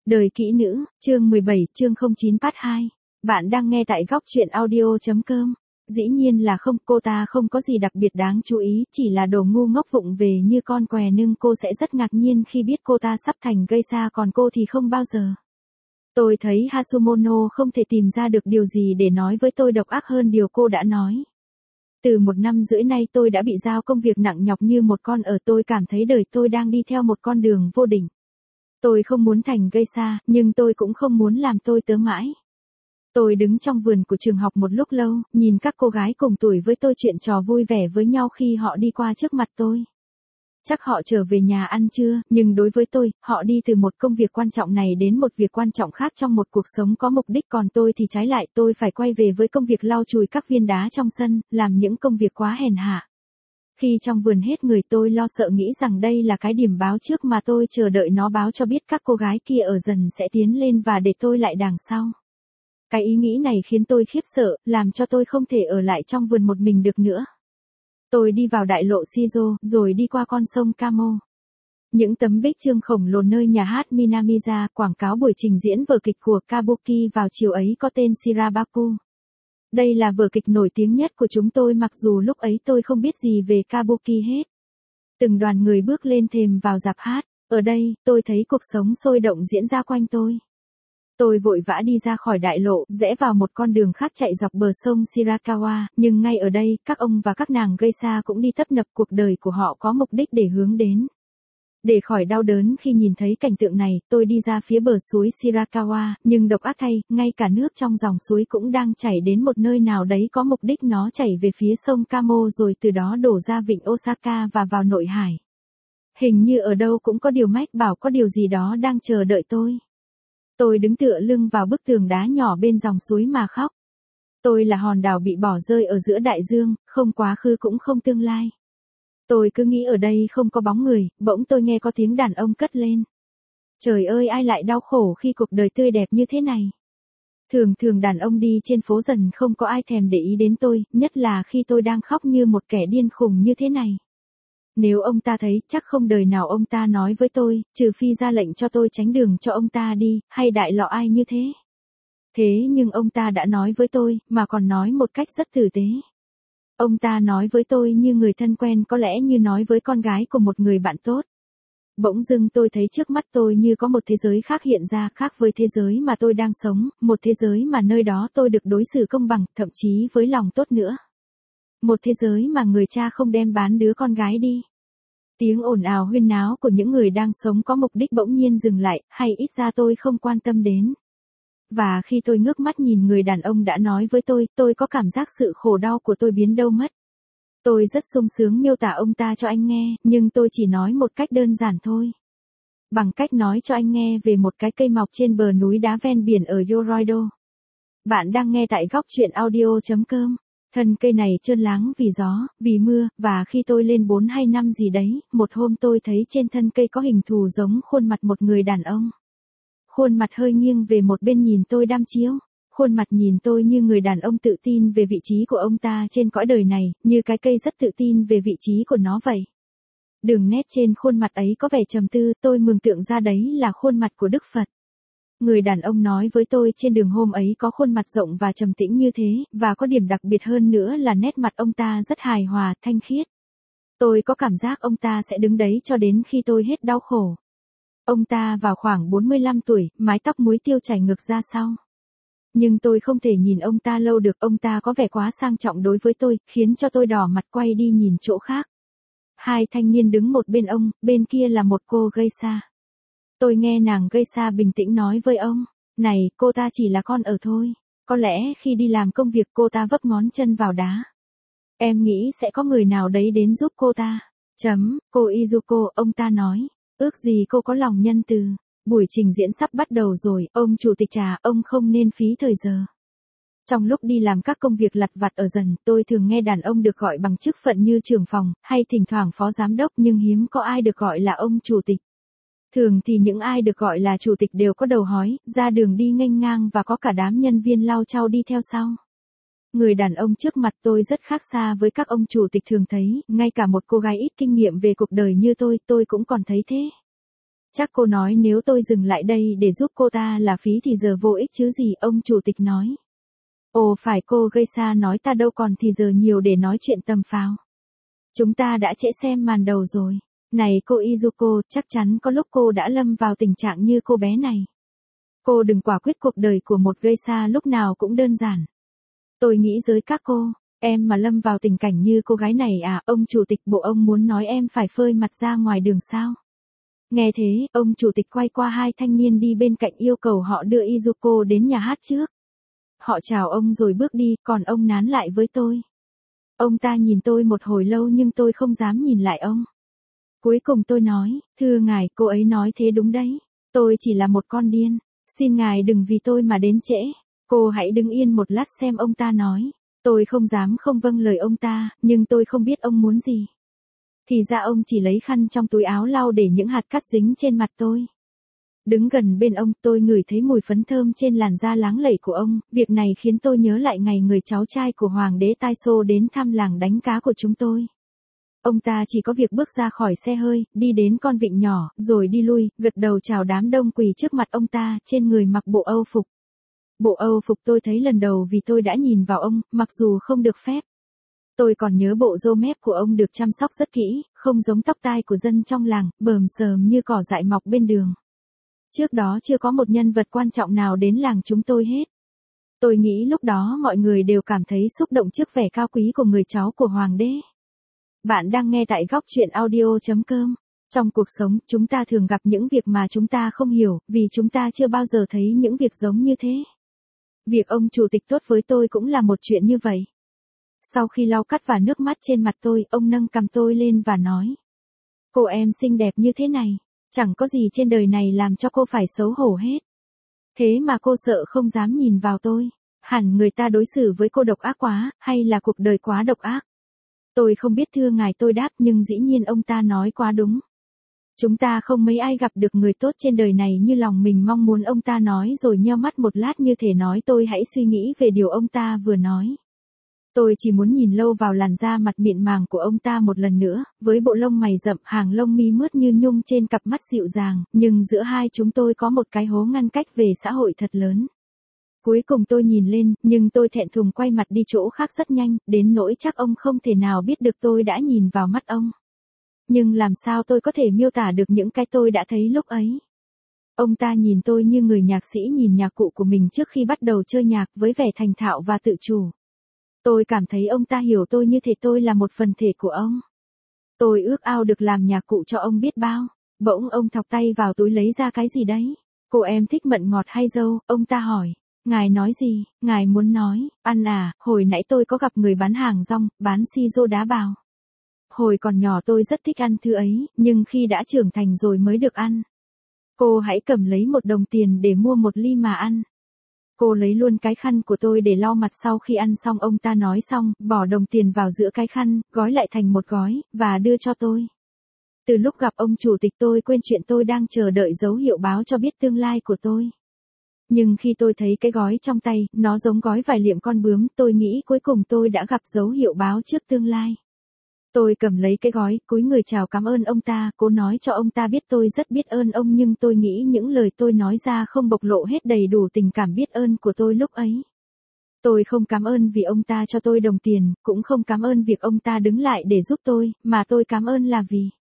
Đời kỹ nữ, chương 17, chương 09 part 2. Bạn đang nghe tại góc truyện audio.com. Dĩ nhiên là không, cô ta không có gì đặc biệt đáng chú ý, chỉ là đồ ngu ngốc vụng về như con què nhưng cô sẽ rất ngạc nhiên khi biết cô ta sắp thành geisha còn cô thì không bao giờ. Tôi thấy Hasumono không thể tìm ra được điều gì để nói với tôi độc ác hơn điều cô đã nói. Từ 1 năm rưỡi nay tôi đã bị giao công việc nặng nhọc như một con ở, tôi cảm thấy đời tôi đang đi theo một con đường vô định. Tôi không muốn thành geisha, nhưng tôi cũng không muốn làm tôi tớ mãi. Tôi đứng trong vườn của trường học một lúc lâu, nhìn các cô gái cùng tuổi với tôi chuyện trò vui vẻ với nhau khi họ đi qua trước mặt tôi. Chắc họ trở về nhà ăn trưa, nhưng đối với tôi, họ đi từ một công việc quan trọng này đến một việc quan trọng khác trong một cuộc sống có mục đích, còn tôi thì trái lại, tôi phải quay về với công việc lau chùi các viên đá trong sân, làm những công việc quá hèn hạ. Khi trong vườn hết người, tôi lo sợ nghĩ rằng đây là cái điểm báo trước mà tôi chờ đợi nó báo cho biết các cô gái kia ở dần sẽ tiến lên và để tôi lại đằng sau. Cái ý nghĩ này khiến tôi khiếp sợ, làm cho tôi không thể ở lại trong vườn một mình được nữa. Tôi đi vào đại lộ Shizo, rồi đi qua con sông Kamo. Những tấm bích chương khổng lồ nơi nhà hát Minamiza quảng cáo buổi trình diễn vở kịch của Kabuki vào chiều ấy có tên Shirabaku. Đây là vở kịch nổi tiếng nhất của chúng tôi, mặc dù lúc ấy tôi không biết gì về Kabuki hết. Từng đoàn người bước lên thềm vào rạp hát. Ở đây, tôi thấy cuộc sống sôi động diễn ra quanh tôi. Tôi vội vã đi ra khỏi đại lộ, rẽ vào một con đường khác chạy dọc bờ sông Shirakawa, nhưng ngay ở đây, các ông và các nàng geisha cũng đi tấp nập, cuộc đời của họ có mục đích để hướng đến. Để khỏi đau đớn khi nhìn thấy cảnh tượng này, tôi đi ra phía bờ suối Shirakawa, nhưng độc ác thay, ngay cả nước trong dòng suối cũng đang chảy đến một nơi nào đấy có mục đích, nó chảy về phía sông Kamo rồi từ đó đổ ra vịnh Osaka và vào nội hải. Hình như ở đâu cũng có điều mách bảo có điều gì đó đang chờ đợi tôi. Tôi đứng tựa lưng vào bức tường đá nhỏ bên dòng suối mà khóc. Tôi là hòn đảo bị bỏ rơi ở giữa đại dương, không quá khứ cũng không tương lai. Tôi cứ nghĩ ở đây không có bóng người, bỗng tôi nghe có tiếng đàn ông cất lên. Trời ơi, ai lại đau khổ khi cuộc đời tươi đẹp như thế này. Thường thường đàn ông đi trên phố dần không có ai thèm để ý đến tôi, nhất là khi tôi đang khóc như một kẻ điên khùng như thế này. Nếu ông ta thấy, chắc không đời nào ông ta nói với tôi, trừ phi ra lệnh cho tôi tránh đường cho ông ta đi, hay đại lọ ai như thế. Thế nhưng ông ta đã nói với tôi, mà còn nói một cách rất tử tế. Ông ta nói với tôi như người thân quen, có lẽ như nói với con gái của một người bạn tốt. Bỗng dưng tôi thấy trước mắt tôi như có một thế giới khác hiện ra, khác với thế giới mà tôi đang sống, một thế giới mà nơi đó tôi được đối xử công bằng, thậm chí với lòng tốt nữa. Một thế giới mà người cha không đem bán đứa con gái đi. Tiếng ồn ào huyên náo của những người đang sống có mục đích bỗng nhiên dừng lại, hay ít ra tôi không quan tâm đến. Và khi tôi ngước mắt nhìn người đàn ông đã nói với tôi có cảm giác sự khổ đau của tôi biến đâu mất. Tôi rất sung sướng miêu tả ông ta cho anh nghe, nhưng tôi chỉ nói một cách đơn giản thôi. Bằng cách nói cho anh nghe về một cái cây mọc trên bờ núi đá ven biển ở Yoroido. Bạn đang nghe tại góc truyện audio.com. Thân cây này trơn láng vì gió, vì mưa, và khi tôi lên 4 hay 5 gì đấy, một hôm tôi thấy trên thân cây có hình thù giống khuôn mặt một người đàn ông. Khuôn mặt hơi nghiêng về một bên nhìn tôi đăm chiếu. Khuôn mặt nhìn tôi như người đàn ông tự tin về vị trí của ông ta trên cõi đời này, như cái cây rất tự tin về vị trí của nó vậy. Đường nét trên khuôn mặt ấy có vẻ trầm tư, tôi mường tượng ra đấy là khuôn mặt của Đức Phật. Người đàn ông nói với tôi trên đường hôm ấy có khuôn mặt rộng và trầm tĩnh như thế, và có điểm đặc biệt hơn nữa là nét mặt ông ta rất hài hòa, thanh khiết. Tôi có cảm giác ông ta sẽ đứng đấy cho đến khi tôi hết đau khổ. Ông ta vào khoảng 45 tuổi, mái tóc muối tiêu chảy ngược ra sau. Nhưng tôi không thể nhìn ông ta lâu được, ông ta có vẻ quá sang trọng đối với tôi, khiến cho tôi đỏ mặt quay đi nhìn chỗ khác. Hai thanh niên đứng một bên ông, bên kia là một cô geisha. Tôi nghe nàng geisha bình tĩnh nói với ông, này, cô ta chỉ là con ở thôi. Có lẽ khi đi làm công việc cô ta vấp ngón chân vào đá. Em nghĩ sẽ có người nào đấy đến giúp cô ta. Cô Izuko, ông ta nói. Ước gì cô có lòng nhân từ. Buổi trình diễn sắp bắt đầu rồi, ông chủ tịch ông không nên phí thời giờ. Trong lúc đi làm các công việc lặt vặt ở dần, tôi thường nghe đàn ông được gọi bằng chức phận như trưởng phòng, hay thỉnh thoảng phó giám đốc, nhưng hiếm có ai được gọi là ông chủ tịch. Thường thì những ai được gọi là chủ tịch đều có đầu hói, ra đường đi nghênh ngang và có cả đám nhân viên lau chau đi theo sau. Người đàn ông trước mặt tôi rất khác xa với các ông chủ tịch thường thấy, ngay cả một cô gái ít kinh nghiệm về cuộc đời như tôi cũng còn thấy thế. Chắc cô nói nếu tôi dừng lại đây để giúp cô ta là phí thì giờ vô ích chứ gì, ông chủ tịch nói. Ồ phải, cô Geisha nói, ta đâu còn thì giờ nhiều để nói chuyện tầm phào. Chúng ta đã trễ xem màn đầu rồi. Này cô Izuko, chắc chắn có lúc cô đã lâm vào tình trạng như cô bé này. Cô đừng quả quyết, cuộc đời của một geisha lúc nào cũng đơn giản. Tôi nghĩ với các cô, em mà lâm vào tình cảnh như cô gái này à, ông chủ tịch, bộ ông muốn nói em phải phơi mặt ra ngoài đường sao? Nghe thế, ông chủ tịch quay qua hai thanh niên đi bên cạnh yêu cầu họ đưa Izuko đến nhà hát trước. Họ chào ông rồi bước đi, còn ông nán lại với tôi. Ông ta nhìn tôi một hồi lâu nhưng tôi không dám nhìn lại ông. Cuối cùng tôi nói, thưa ngài, cô ấy nói thế đúng đấy. Tôi chỉ là một con điên. Xin ngài đừng vì tôi mà đến trễ. Cô hãy đứng yên một lát xem, ông ta nói. Tôi không dám không vâng lời ông ta, nhưng tôi không biết ông muốn gì. Thì ra ông chỉ lấy khăn trong túi áo lau để những hạt cát dính trên mặt tôi. Đứng gần bên ông, tôi ngửi thấy mùi phấn thơm trên làn da láng lẩy của ông. Việc này khiến tôi nhớ lại ngày người cháu trai của Hoàng đế Taisho đến thăm làng đánh cá của chúng tôi. Ông ta chỉ có việc bước ra khỏi xe hơi, đi đến con vịnh nhỏ, rồi đi lui, gật đầu chào đám đông quỳ trước mặt ông ta, trên người mặc bộ Âu phục. Bộ Âu phục tôi thấy lần đầu vì tôi đã nhìn vào ông, mặc dù không được phép. Tôi còn nhớ bộ râu mép của ông được chăm sóc rất kỹ, không giống tóc tai của dân trong làng, bờm sờm như cỏ dại mọc bên đường. Trước đó chưa có một nhân vật quan trọng nào đến làng chúng tôi hết. Tôi nghĩ lúc đó mọi người đều cảm thấy xúc động trước vẻ cao quý của người cháu của Hoàng đế. Bạn đang nghe tại góc truyện audio.com. Trong cuộc sống, chúng ta thường gặp những việc mà chúng ta không hiểu, vì chúng ta chưa bao giờ thấy những việc giống như thế. Việc ông chủ tịch tốt với tôi cũng là một chuyện như vậy. Sau khi lau cát và nước mắt trên mặt tôi, ông nâng cằm tôi lên và nói. Cô em xinh đẹp như thế này, chẳng có gì trên đời này làm cho cô phải xấu hổ hết. Thế mà cô sợ không dám nhìn vào tôi. Hẳn người ta đối xử với cô độc ác quá, hay là cuộc đời quá độc ác. Tôi không biết thưa ngài, tôi đáp, nhưng dĩ nhiên ông ta nói quá đúng. Chúng ta không mấy ai gặp được người tốt trên đời này như lòng mình mong muốn, ông ta nói rồi nheo mắt một lát như thể nói tôi hãy suy nghĩ về điều ông ta vừa nói. Tôi chỉ muốn nhìn lâu vào làn da mặt mịn màng của ông ta một lần nữa, với bộ lông mày rậm, hàng lông mi mướt như nhung trên cặp mắt dịu dàng, nhưng giữa hai chúng tôi có một cái hố ngăn cách về xã hội thật lớn. Cuối cùng tôi nhìn lên, nhưng tôi thẹn thùng quay mặt đi chỗ khác rất nhanh, đến nỗi chắc ông không thể nào biết được tôi đã nhìn vào mắt ông. Nhưng làm sao tôi có thể miêu tả được những cái tôi đã thấy lúc ấy. Ông ta nhìn tôi như người nhạc sĩ nhìn nhạc cụ của mình trước khi bắt đầu chơi nhạc, với vẻ thành thạo và tự chủ. Tôi cảm thấy ông ta hiểu tôi như thể tôi là một phần thể của ông. Tôi ước ao được làm nhạc cụ cho ông biết bao. Bỗng ông thọc tay vào túi lấy ra cái gì đấy. Cô em thích mận ngọt hay dâu, ông ta hỏi. Ngài nói gì, ngài muốn nói, ăn à, hồi nãy tôi có gặp người bán hàng rong, bán si-rô đá bào. Hồi còn nhỏ tôi rất thích ăn thứ ấy, nhưng khi đã trưởng thành rồi mới được ăn. Cô hãy cầm lấy 1 đồng tiền để mua 1 ly mà ăn. Cô lấy luôn cái khăn của tôi để lau mặt sau khi ăn xong, ông ta nói xong, bỏ đồng tiền vào giữa cái khăn, gói lại thành một gói, và đưa cho tôi. Từ lúc gặp ông chủ tịch tôi quên chuyện tôi đang chờ đợi dấu hiệu báo cho biết tương lai của tôi. Nhưng khi tôi thấy cái gói trong tay, nó giống gói vải liệm con bướm, tôi nghĩ cuối cùng tôi đã gặp dấu hiệu báo trước tương lai. Tôi cầm lấy cái gói, cúi người chào cảm ơn ông ta, cố nói cho ông ta biết tôi rất biết ơn ông, nhưng tôi nghĩ những lời tôi nói ra không bộc lộ hết đầy đủ tình cảm biết ơn của tôi lúc ấy. Tôi không cảm ơn vì ông ta cho tôi đồng tiền, cũng không cảm ơn việc ông ta đứng lại để giúp tôi, mà tôi cảm ơn là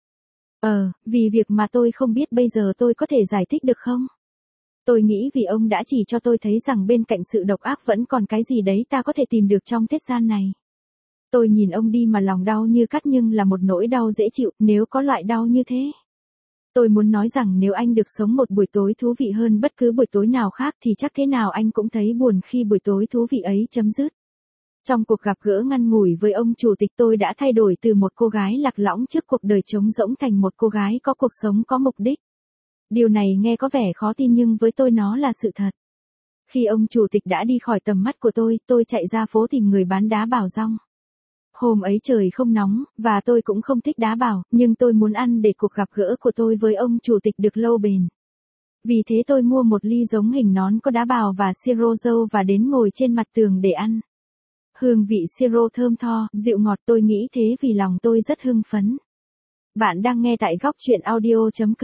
vì việc mà tôi không biết bây giờ tôi có thể giải thích được không? Tôi nghĩ vì ông đã chỉ cho tôi thấy rằng bên cạnh sự độc ác vẫn còn cái gì đấy ta có thể tìm được trong thế gian này. Tôi nhìn ông đi mà lòng đau như cắt, nhưng là một nỗi đau dễ chịu, nếu có loại đau như thế. Tôi muốn nói rằng nếu anh được sống một buổi tối thú vị hơn bất cứ buổi tối nào khác thì chắc thế nào anh cũng thấy buồn khi buổi tối thú vị ấy chấm dứt. Trong cuộc gặp gỡ ngắn ngủi với ông chủ tịch, tôi đã thay đổi từ một cô gái lạc lõng trước cuộc đời trống rỗng thành một cô gái có cuộc sống có mục đích. Điều này nghe có vẻ khó tin nhưng với tôi nó là sự thật. Khi ông chủ tịch đã đi khỏi tầm mắt của tôi chạy ra phố tìm người bán đá bào rong. Hôm ấy trời không nóng, và tôi cũng không thích đá bào, nhưng tôi muốn ăn để cuộc gặp gỡ của tôi với ông chủ tịch được lâu bền. Vì thế tôi mua một ly giống hình nón có đá bào và siro dâu và đến ngồi trên mặt tường để ăn. Hương vị siro thơm tho, dịu ngọt, tôi nghĩ thế vì lòng tôi rất hưng phấn. Bạn đang nghe tại góc truyện audio.com.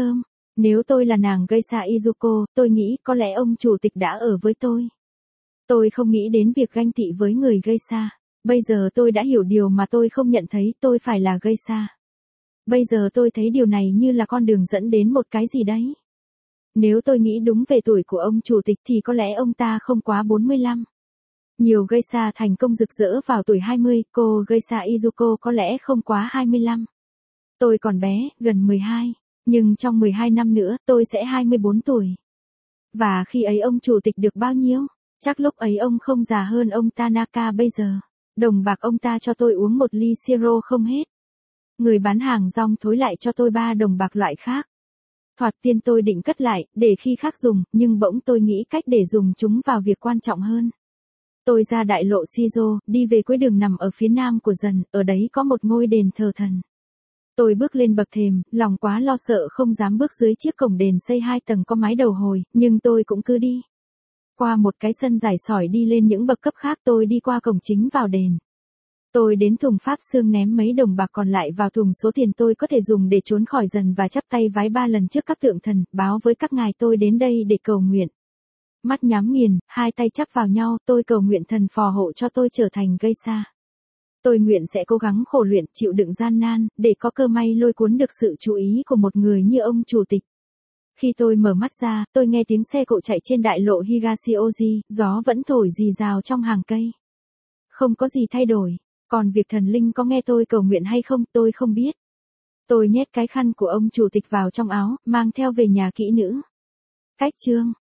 Nếu tôi là nàng Geisha Izuko, tôi nghĩ có lẽ ông chủ tịch đã ở với tôi. Tôi không nghĩ đến việc ganh tị với người Geisha. Bây giờ tôi đã hiểu điều mà tôi không nhận thấy, tôi phải là Geisha. Bây giờ tôi thấy điều này như là con đường dẫn đến một cái gì đấy. Nếu tôi nghĩ đúng về tuổi của ông chủ tịch thì có lẽ ông ta không quá 45. Nhiều geisha thành công rực rỡ vào tuổi 20, cô geisha Izuko có lẽ không quá 25. Tôi còn bé, gần 12, nhưng trong 12 năm nữa tôi sẽ 24 tuổi. Và khi ấy ông chủ tịch được bao nhiêu? Chắc lúc ấy ông không già hơn ông Tanaka bây giờ. Đồng bạc ông ta cho tôi uống một ly siro không hết. Người bán hàng rong thối lại cho tôi 3 đồng bạc loại khác. Thoạt tiên tôi định cất lại, để khi khác dùng, nhưng bỗng tôi nghĩ cách để dùng chúng vào việc quan trọng hơn. Tôi ra đại lộ Shizo, đi về cuối đường nằm ở phía nam của dần, ở đấy có một ngôi đền thờ thần. Tôi bước lên bậc thềm, lòng quá lo sợ không dám bước dưới chiếc cổng đền xây 2 tầng có mái đầu hồi, nhưng tôi cũng cứ đi. Qua một cái sân dài sỏi đi lên những bậc cấp khác tôi đi qua cổng chính vào đền. Tôi đến thùng pháp xương ném mấy đồng bạc còn lại vào thùng số tiền tôi có thể dùng để trốn khỏi dần và chắp tay vái 3 lần trước các tượng thần, báo với các ngài tôi đến đây để cầu nguyện. Mắt nhắm nghiền, hai tay chắp vào nhau, tôi cầu nguyện thần phò hộ cho tôi trở thành geisha. Tôi nguyện sẽ cố gắng khổ luyện, chịu đựng gian nan, để có cơ may lôi cuốn được sự chú ý của một người như ông chủ tịch. Khi tôi mở mắt ra, tôi nghe tiếng xe cộ chạy trên đại lộ Higashioji, gió vẫn thổi rì rào trong hàng cây. Không có gì thay đổi. Còn việc thần linh có nghe tôi cầu nguyện hay không, tôi không biết. Tôi nhét cái khăn của ông chủ tịch vào trong áo, mang theo về nhà kỹ nữ. Cách chương